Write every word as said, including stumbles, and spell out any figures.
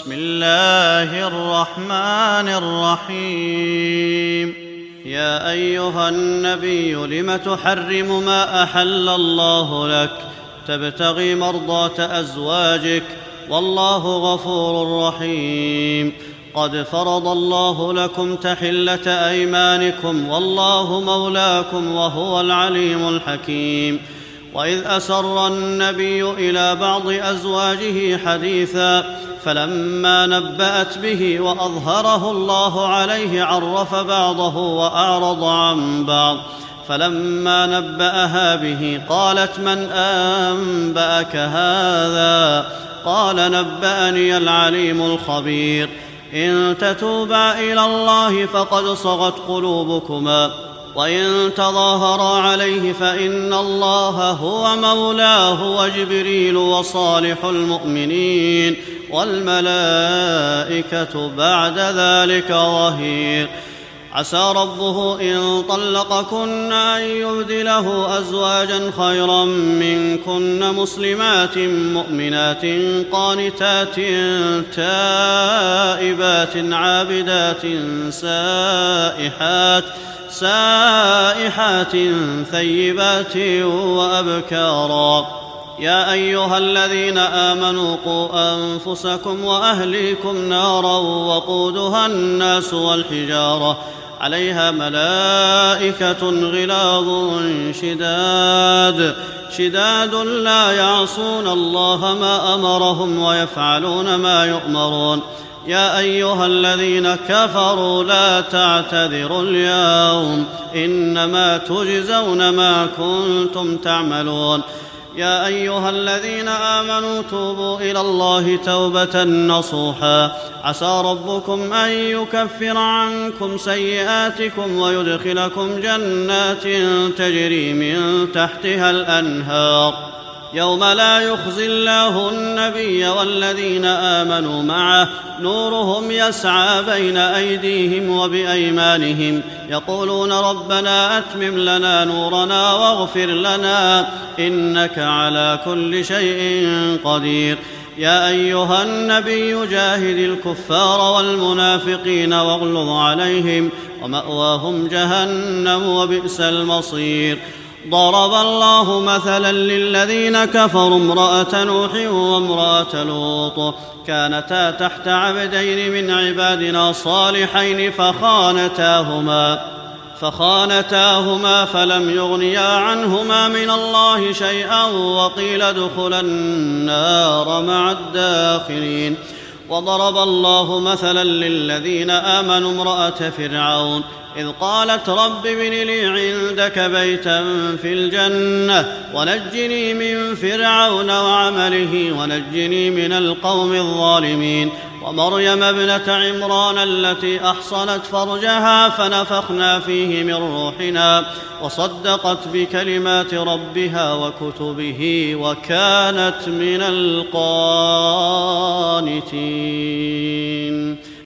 بسم الله الرحمن الرحيم. يا أيها النبي لم تحرم ما أحل الله لك تبتغي مرضاة أزواجك والله غفور رحيم. قد فرض الله لكم تحلة أيمانكم والله مولاكم وهو العليم الحكيم. وإذ أسر النبي إلى بعض أزواجه حديثا فلما نبأت به وأظهره الله عليه عرف بعضه وأعرض عن بعض. فلما نبأها به قالت من أنبأك هذا؟ قال نبأني العليم الخبير. إن تتوبا إلى الله فقد صغت قلوبكما وإن تظاهرا عليه فإن الله هو مولاه وجبريل وصالح المؤمنين والملائكة بعد ذلك ظهير. عسى ربه إن طلقكن أن يبدله أزواجا خيرا منكن مسلمات مؤمنات قانتات تائبات عابدات سائحات سائحات ثيبات وأبكارا. يا أيها الذين آمنوا قوا أنفسكم وأهليكم نارا وقودها الناس والحجارة عليها ملائكة غلاظ شداد شداد لا يعصون الله ما أمرهم ويفعلون ما يؤمرون. يا أيها الذين كفروا لا تعتذروا اليوم إنما تجزون ما كنتم تعملون. يا أيها الذين آمنوا توبوا إلى الله توبة نصوحا عسى ربكم أن يكفر عنكم سيئاتكم ويدخلكم جنات تجري من تحتها الأنهار يوم لا يخزي الله النبي والذين آمنوا معه نورهم يسعى بين أيديهم وبأيمانهم يقولون ربنا أتمم لنا نورنا واغفر لنا إنك على كل شيء قدير. يا أيها النبي جاهد الكفار والمنافقين واغلظ عليهم ومأواهم جهنم وبئس المصير. ضرب الله مثلا للذين كفروا امرأة نوح وامرأة لوط كانتا تحت عبدين من عبادنا صالحين فخانتاهما فخانتاهما فلم يغنيا عنهما من الله شيئا وقيل ادخلا النار مع الداخلين. وضرب الله مثلا للذين آمنوا امرأة فرعون إذ قالت رب ابن لي عندك بيتا في الجنة ونجني من فرعون وعمله ونجني من القوم الظالمين. ومريم ابنة عمران التي أحصنت فرجها فنفخنا فيه من روحنا وصدقت بكلمات ربها وكتبه وكانت من القانتين.